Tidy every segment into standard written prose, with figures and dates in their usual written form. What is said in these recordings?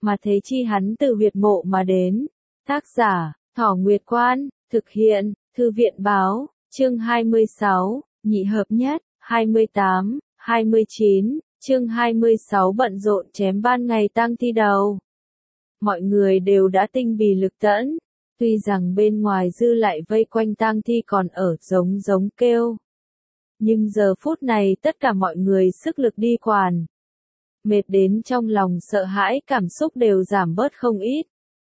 mà thế chi hắn từ huyệt mộ mà đến. Tác giả, Thỏ Nguyệt Quan, thực hiện, Thư viện Báo, chương 26, nhị hợp nhất, 28, 29, chương 26 bận rộn chém ban ngày tang thi đầu. Mọi người đều đã tinh bì lực tẫn, tuy rằng bên ngoài dư lại vây quanh tang thi còn ở giống kêu. Nhưng giờ phút này tất cả mọi người sức lực đi quản. Mệt đến trong lòng sợ hãi, cảm xúc đều giảm bớt không ít.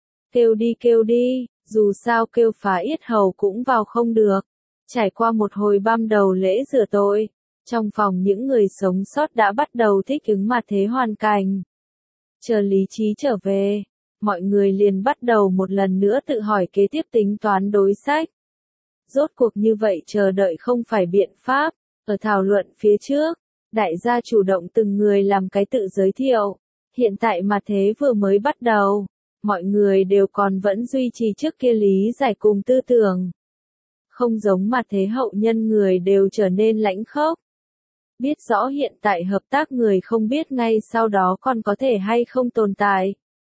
Kêu đi, dù sao kêu phá yết hầu cũng vào không được. Trải qua một hồi băm đầu lễ rửa tội, trong phòng những người sống sót đã bắt đầu thích ứng mặt thế hoàn cảnh. Chờ lý trí trở về, mọi người liền bắt đầu một lần nữa tự hỏi kế tiếp tính toán đối sách. Rốt cuộc như vậy chờ đợi không phải biện pháp, ở thảo luận phía trước, đại gia chủ động từng người làm cái tự giới thiệu. Hiện tại mặt thế vừa mới bắt đầu, mọi người đều còn vẫn duy trì trước kia lý giải cùng tư tưởng. Không giống mặt thế hậu nhân người đều trở nên lãnh khốc. Biết rõ hiện tại hợp tác người không biết ngay sau đó còn có thể hay không tồn tại.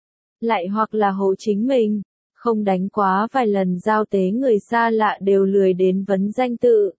Lại hoặc là hố chính mình, không đánh quá vài lần giao tế người xa lạ đều lười đến vấn danh tự.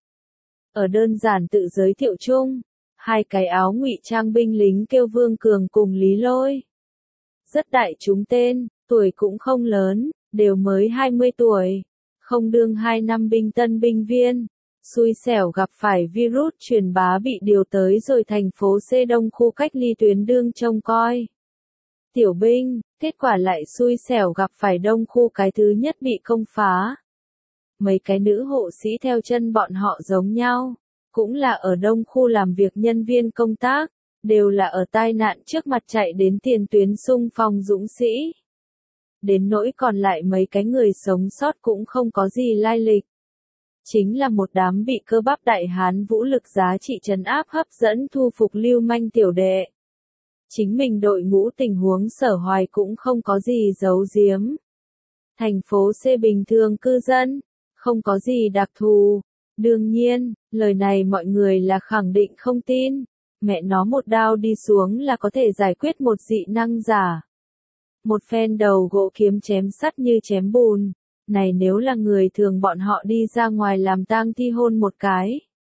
Ở đơn giản tự giới thiệu chung, hai cái áo ngụy trang binh lính kêu Vương Cường cùng Lý Lôi. Rất đại chúng tên, tuổi cũng không lớn, đều mới 20 tuổi, không đương 2 năm binh tân binh viên. Xui xẻo gặp phải virus truyền bá bị điều tới rồi thành phố C Đông khu cách ly tuyến đương trông coi. Tiểu binh, kết quả lại xui xẻo gặp phải Đông khu cái thứ nhất bị công phá. Mấy cái nữ hộ sĩ theo chân bọn họ giống nhau, cũng là ở Đông khu làm việc nhân viên công tác, đều là ở tai nạn trước mặt chạy đến tiền tuyến xung phong dũng sĩ. Đến nỗi còn lại mấy cái người sống sót cũng không có gì lai lịch. Chính là một đám bị cơ bắp đại hán vũ lực giá trị trấn áp hấp dẫn thu phục lưu manh tiểu đệ. Chính mình đội ngũ tình huống Sở Hoài cũng không có gì giấu giếm. Thành phố C bình thường cư dân, không có gì đặc thù. Đương nhiên, lời này mọi người là khẳng định không tin. Mẹ nó một đao đi xuống là có thể giải quyết một dị năng giả. Một phen đầu gỗ kiếm chém sắt như chém bùn. Này nếu là người thường bọn họ đi ra ngoài làm tang thi hôn một cái.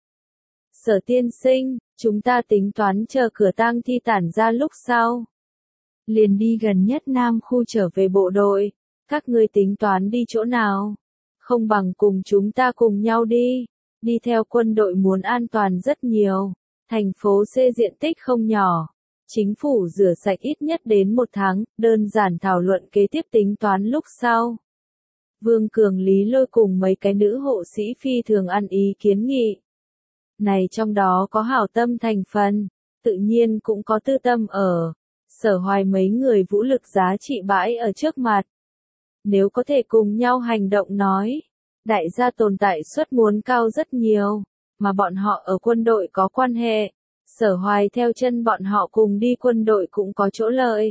Sở tiên sinh, chúng ta tính toán chờ cửa tang thi tản ra lúc sau. Liền đi gần nhất Nam khu trở về bộ đội. Các ngươi tính toán đi chỗ nào? Không bằng cùng chúng ta cùng nhau đi. Đi theo quân đội muốn an toàn rất nhiều. Thành phố C diện tích không nhỏ. Chính phủ rửa sạch ít nhất đến 1 tháng, đơn giản thảo luận kế tiếp tính toán lúc sau. Vương Cường Lý Lôi cùng mấy cái nữ hộ sĩ phi thường ăn ý kiến nghị. Này trong đó có hảo tâm thành phần, tự nhiên cũng có tư tâm ở. Sở Hoài mấy người vũ lực giá trị bãi ở trước mặt. Nếu có thể cùng nhau hành động nói, đại gia tồn tại suất muốn cao rất nhiều, mà bọn họ ở quân đội có quan hệ. Sở Hoài theo chân bọn họ cùng đi quân đội cũng có chỗ lợi.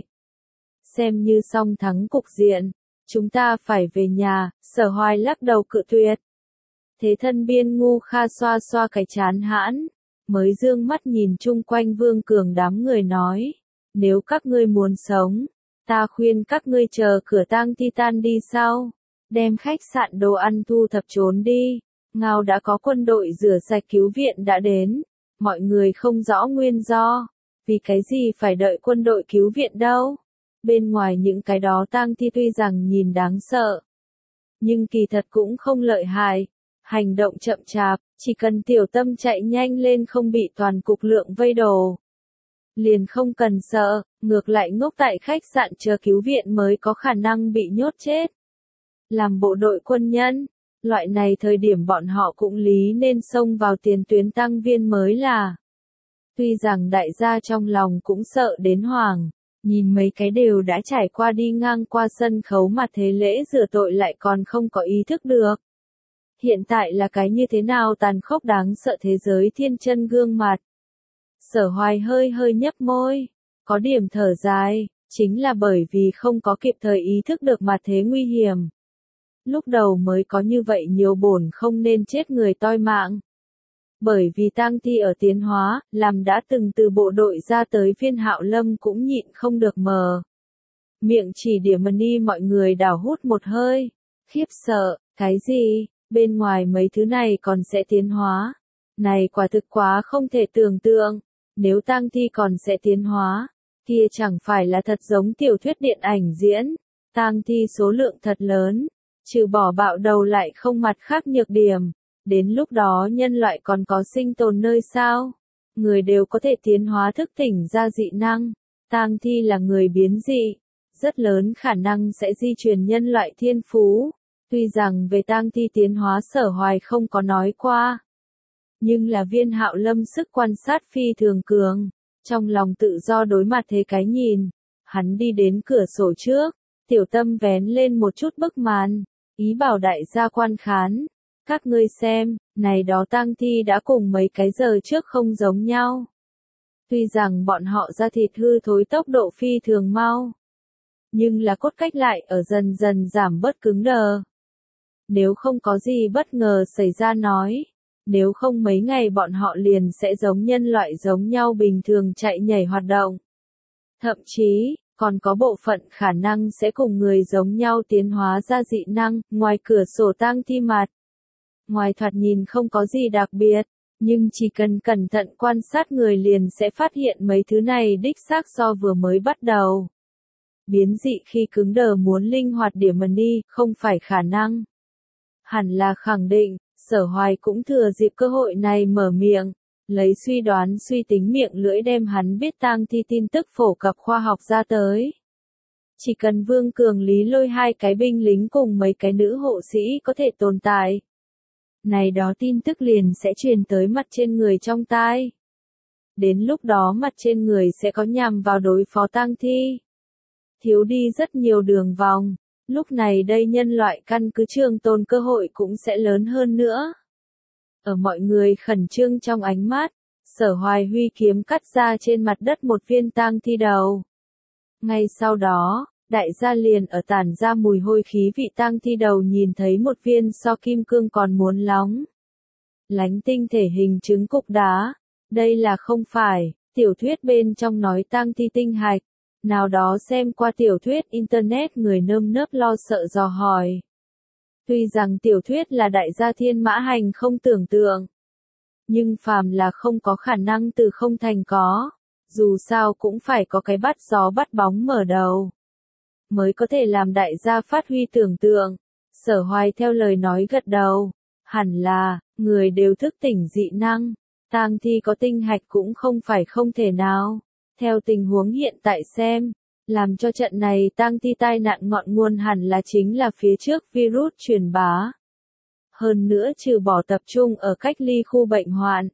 Xem như song thắng cục diện. Chúng ta phải về nhà, Sở Hoài lắc đầu cự tuyệt. Thế thân biên ngu kha xoa xoa cái chán hãn, mới dương mắt nhìn chung quanh Vương Cường đám người nói. Nếu các ngươi muốn sống, ta khuyên các ngươi chờ cửa tang thi tan đi sau. Đem khách sạn đồ ăn thu thập trốn đi. Ngao đã có quân đội rửa sạch cứu viện đã đến. Mọi người không rõ nguyên do. Vì cái gì phải đợi quân đội cứu viện đâu. Bên ngoài những cái đó tang thi tuy rằng nhìn đáng sợ, nhưng kỳ thật cũng không lợi hại. Hành động chậm chạp, chỉ cần tiểu tâm chạy nhanh lên không bị toàn cục lượng vây đồ. Liền không cần sợ, ngược lại ngốc tại khách sạn chờ cứu viện mới có khả năng bị nhốt chết. Làm bộ đội quân nhân, loại này thời điểm bọn họ cũng lý nên xông vào tiền tuyến tăng viên mới là. Tuy rằng đại gia trong lòng cũng sợ đến hoảng. Nhìn mấy cái đều đã trải qua đi ngang qua sân khấu mà thế lễ rửa tội lại còn không có ý thức được. Hiện tại là cái như thế nào tàn khốc đáng sợ thế giới thiên chân gương mặt. Sở Hoài hơi nhấp môi, có điểm thở dài, chính là bởi vì không có kịp thời ý thức được mặt thế nguy hiểm. Lúc đầu mới có như vậy nhiều bổn không nên chết người toi mạng. Bởi vì tang thi ở tiến hóa, làm đã từng từ bộ đội ra tới Viên Hạo Lâm cũng nhịn không được mờ Miệng chỉ đỉa money mọi người đảo hút một hơi. Khiếp sợ, cái gì, bên ngoài mấy thứ này còn sẽ tiến hóa. Này quả thực quá không thể tưởng tượng. Nếu tang thi còn sẽ tiến hóa, kia chẳng phải là thật giống tiểu thuyết điện ảnh diễn. Tang thi số lượng thật lớn, trừ bỏ bạo đầu lại không mặt khác nhược điểm. Đến lúc đó nhân loại còn có sinh tồn nơi sao? Người đều có thể tiến hóa thức tỉnh ra dị năng. Tang thi là người biến dị, rất lớn khả năng sẽ di truyền nhân loại thiên phú. Tuy rằng về tang thi tiến hóa Sở Hoài không có nói qua, nhưng là Viên Hạo Lâm sức quan sát phi thường cường, trong lòng tự do đối mặt thế cái nhìn. Hắn đi đến cửa sổ trước, tiểu tâm vén lên một chút bức màn, ý bảo đại gia quan khán. Các ngươi xem, này đó tang thi đã cùng mấy cái giờ trước không giống nhau. Tuy rằng bọn họ da thịt hư thối tốc độ phi thường mau, nhưng là cốt cách lại ở dần dần giảm bớt cứng đờ. Nếu không có gì bất ngờ xảy ra nói, nếu không mấy ngày bọn họ liền sẽ giống nhân loại giống nhau bình thường chạy nhảy hoạt động. Thậm chí, còn có bộ phận khả năng sẽ cùng người giống nhau tiến hóa ra dị năng. Ngoài cửa sổ tang thi mặt, ngoài thoạt nhìn không có gì đặc biệt, nhưng chỉ cần cẩn thận quan sát người liền sẽ phát hiện mấy thứ này đích xác so vừa mới bắt đầu. Biến dị khi cứng đờ muốn linh hoạt điểm money, không phải khả năng. Hẳn là khẳng định. Sở Hoài cũng thừa dịp cơ hội này mở miệng, lấy suy đoán suy tính miệng lưỡi đem hắn biết tang thi tin tức phổ cập khoa học ra tới. Chỉ cần Vương Cường Lý Lôi hai cái binh lính cùng mấy cái nữ hộ sĩ có thể tồn tại, này đó tin tức liền sẽ truyền tới mặt trên người trong tai. Đến lúc đó mặt trên người sẽ có nhằm vào đối phó tang thi. Thiếu đi rất nhiều đường vòng. Lúc này đây nhân loại căn cứ trường tồn cơ hội cũng sẽ lớn hơn nữa. Ở mọi người khẩn trương trong ánh mắt, Sở Hoài huy kiếm cắt ra trên mặt đất một viên tang thi đầu. Ngay sau đó, đại gia liền ở tản ra mùi hôi khí vị tang thi đầu nhìn thấy một viên so kim cương còn muốn lóng lánh tinh thể hình trứng cục đá. Đây là không phải, tiểu thuyết bên trong nói tang thi tinh hạch. Nào đó xem qua tiểu thuyết Internet người nơm nớp lo sợ dò hỏi. Tuy rằng tiểu thuyết là đại gia thiên mã hành không tưởng tượng, nhưng phàm là không có khả năng từ không thành có, dù sao cũng phải có cái bắt gió bắt bóng mở đầu, mới có thể làm đại gia phát huy tưởng tượng. Sở Hoài theo lời nói gật đầu, hẳn là, người đều thức tỉnh dị năng, tang thi có tinh hạch cũng không phải không thể nào. Theo tình huống hiện tại xem, làm cho trận này tang thi tai nạn ngọn nguồn hẳn là chính là phía trước virus truyền bá. Hơn nữa trừ bỏ tập trung ở cách ly khu bệnh hoạn,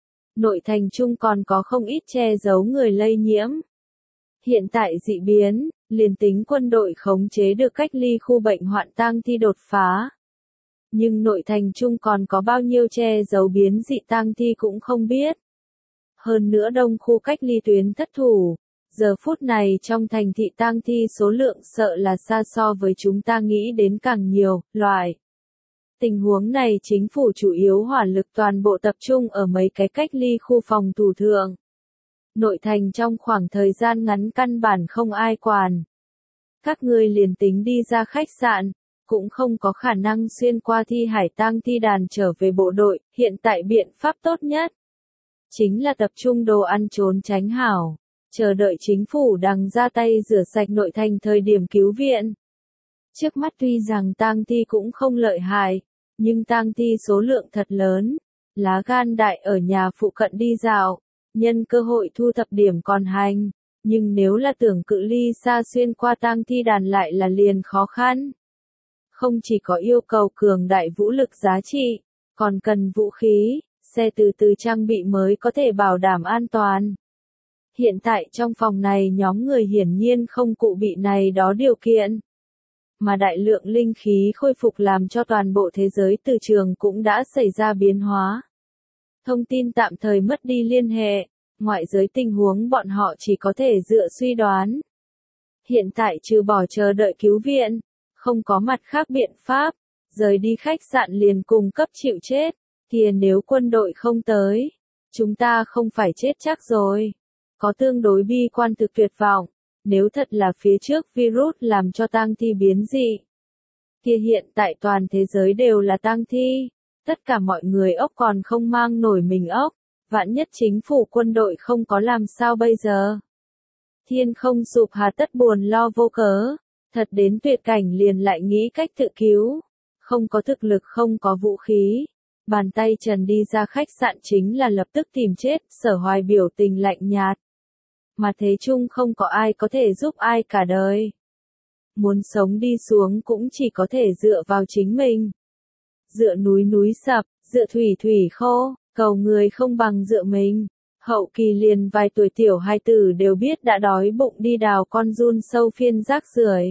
nội thành trung còn có không ít che giấu người lây nhiễm. Hiện tại dị biến, liền tính quân đội khống chế được cách ly khu bệnh hoạn tang thi đột phá. Nhưng nội thành trung còn có bao nhiêu che giấu biến dị tang thi cũng không biết. Hơn nữa đông khu cách ly tuyến thất thủ, giờ phút này trong thành thị tang thi số lượng sợ là xa so với chúng ta nghĩ đến càng nhiều, loại. Tình huống này chính phủ chủ yếu hỏa lực toàn bộ tập trung ở mấy cái cách ly khu phòng thủ thượng. Nội thành trong khoảng thời gian ngắn căn bản không ai quản. Các ngươi liền tính đi ra khách sạn, cũng không có khả năng xuyên qua thi hải tang thi đàn trở về bộ đội. Hiện tại biện pháp tốt nhất chính là tập trung đồ ăn trốn tránh hảo, chờ đợi chính phủ đằng ra tay rửa sạch nội thành thời điểm cứu viện. Trước mắt tuy rằng tang thi cũng không lợi hại, nhưng tang thi số lượng thật lớn, lá gan đại ở nhà phụ cận đi dạo, nhân cơ hội thu thập điểm còn hành, nhưng nếu là tưởng cự ly xa xuyên qua tang thi đàn lại là liền khó khăn. Không chỉ có yêu cầu cường đại vũ lực giá trị, còn cần vũ khí, xe từ từ trang bị mới có thể bảo đảm an toàn. Hiện tại trong phòng này nhóm người hiển nhiên không cụ bị này đó điều kiện. Mà đại lượng linh khí khôi phục làm cho toàn bộ thế giới từ trường cũng đã xảy ra biến hóa. Thông tin tạm thời mất đi liên hệ, ngoại giới tình huống bọn họ chỉ có thể dựa suy đoán. Hiện tại trừ bỏ chờ đợi cứu viện, không có mặt khác biện pháp, rời đi khách sạn liền cùng cấp chịu chết, kia nếu quân đội không tới, chúng ta không phải chết chắc rồi. Có tương đối bi quan thực tuyệt vọng, nếu thật là phía trước virus làm cho tang thi biến dị, kia hiện tại toàn thế giới đều là tang thi, tất cả mọi người ốc còn không mang nổi mình ốc, vạn nhất chính phủ quân đội không có làm sao bây giờ. Thiên không sụp hà tất buồn lo vô cớ, thật đến tuyệt cảnh liền lại nghĩ cách tự cứu, không có thực lực không có vũ khí. Bàn tay trần đi ra khách sạn chính là lập tức tìm chết, Sở Hoài biểu tình lạnh nhạt. Mà thế chung không có ai có thể giúp ai cả đời. Muốn sống đi xuống cũng chỉ có thể dựa vào chính mình. Dựa núi núi sập, dựa thủy thủy khô, cầu người không bằng dựa mình. Hậu kỳ liền vài tuổi tiểu hai tử đều biết đã đói bụng đi đào con giun sâu phiên rác rưởi.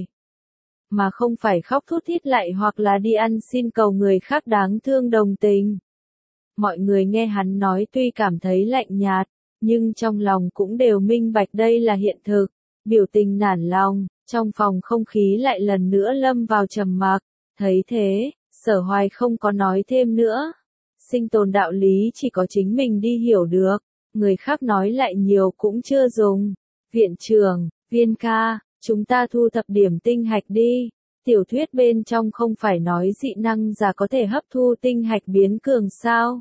Mà không phải khóc thút thít lại hoặc là đi ăn xin cầu người khác đáng thương đồng tình. Mọi người nghe hắn nói tuy cảm thấy lạnh nhạt, nhưng trong lòng cũng đều minh bạch đây là hiện thực, biểu tình nản lòng, trong phòng không khí lại lần nữa lâm vào trầm mặc. Thấy thế, Sở Hoài không có nói thêm nữa. Sinh tồn đạo lý chỉ có chính mình đi hiểu được, người khác nói lại nhiều cũng chưa dùng. Viện trưởng, Viên ca, chúng ta thu thập điểm tinh hạch đi. Tiểu thuyết bên trong không phải nói dị năng giả có thể hấp thu tinh hạch biến cường sao?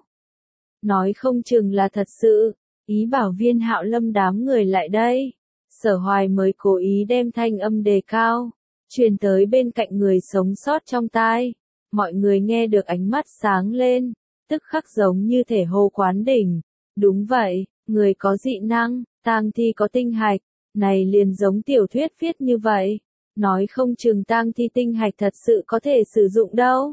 Nói không chừng là thật sự, ý bảo Viên Hạo Lâm đám người lại đây. Sở Hoài mới cố ý đem thanh âm đề cao, truyền tới bên cạnh người sống sót trong tai. Mọi người nghe được ánh mắt sáng lên, tức khắc giống như thể hô quán đỉnh. Đúng vậy, người có dị năng, tang thi có tinh hạch, này liền giống tiểu thuyết viết như vậy. Nói không chừng tang thi tinh hạch thật sự có thể sử dụng đâu.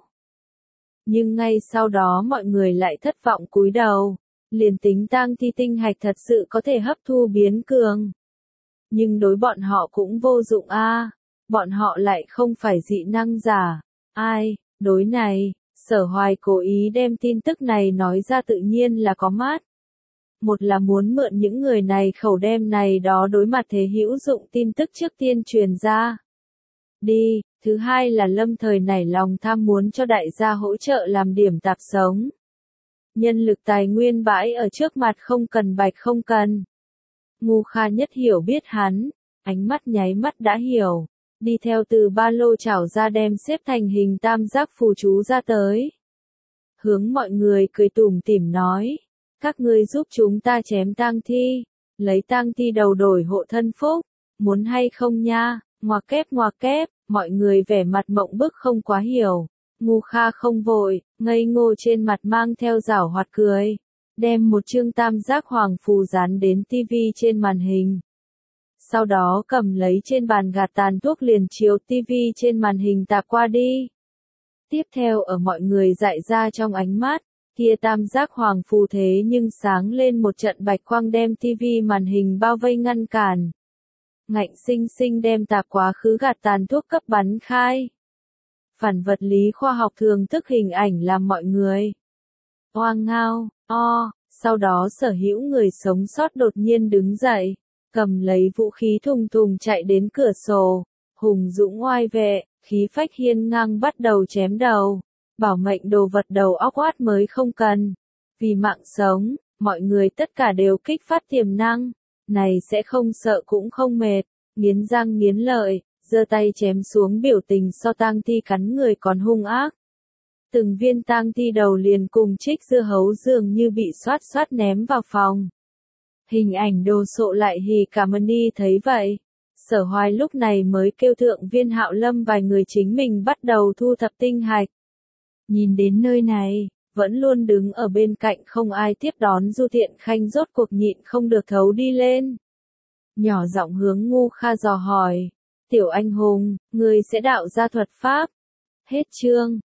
Nhưng ngay sau đó mọi người lại thất vọng cúi đầu, liền tính tang thi tinh hạch thật sự có thể hấp thu biến cường. Nhưng đối bọn họ cũng vô dụng a, bọn họ lại không phải dị năng giả. Ai, đối này, Sở Hoài cố ý đem tin tức này nói ra tự nhiên là có mát. Một là muốn mượn những người này khẩu đem này đó đối mặt thế hữu dụng tin tức trước tiên truyền ra. Đi, thứ hai là lâm thời nảy lòng tham muốn cho đại gia hỗ trợ làm điểm tạp sống. Nhân lực tài nguyên bãi ở trước mặt không cần bạch không cần. Ngu Kha nhất hiểu biết hắn, ánh mắt nháy mắt đã hiểu, đi theo từ ba lô chảo ra đem xếp thành hình tam giác phù chú ra tới. Hướng mọi người cười tủm tỉm nói, các ngươi giúp chúng ta chém tang thi, lấy tang thi đầu đổi hộ thân phúc, muốn hay không nha, ngoặc kép, mọi người vẻ mặt mộng bức không quá hiểu. Ngu Kha không vội, ngây ngô trên mặt mang theo giảo hoạt cười, đem một chương tam giác hoàng phù dán đến tivi trên màn hình. Sau đó cầm lấy trên bàn gạt tàn thuốc liền chiếu tivi trên màn hình tạp qua đi. Tiếp theo ở mọi người dại ra trong ánh mắt, kia tam giác hoàng phù thế nhưng sáng lên một trận bạch quang đem tivi màn hình bao vây ngăn cản. Ngạnh sinh sinh đem tạp quá khứ gạt tàn thuốc cấp bắn khai. Phản vật lý khoa học thường thức hình ảnh làm mọi người oang ngao, sau đó sở hữu người sống sót đột nhiên đứng dậy, cầm lấy vũ khí thùng thùng chạy đến cửa sổ, hùng dũng oai vệ, khí phách hiên ngang bắt đầu chém đầu, bảo mệnh đồ vật đầu óc oát mới không cần. Vì mạng sống, mọi người tất cả đều kích phát tiềm năng, này sẽ không sợ cũng không mệt, nghiến răng nghiến lợi, giơ tay chém xuống biểu tình so tang thi cắn người còn hung ác. Từng viên tang thi đầu liền cùng trích dưa hấu dường như bị xoát ném vào phòng. Hình ảnh đồ sộ lại hì cả Mani thấy vậy. Sở Hoài lúc này mới kêu thượng Viên Hạo Lâm vài người chính mình bắt đầu thu thập tinh hạch. Nhìn đến nơi này, vẫn luôn đứng ở bên cạnh không ai tiếp đón Du Thiện Khanh rốt cuộc nhịn không được thấu đi lên. Nhỏ giọng hướng Ngu Kha dò hỏi, tiểu anh hùng, người sẽ đạo ra thuật pháp. Hết chương.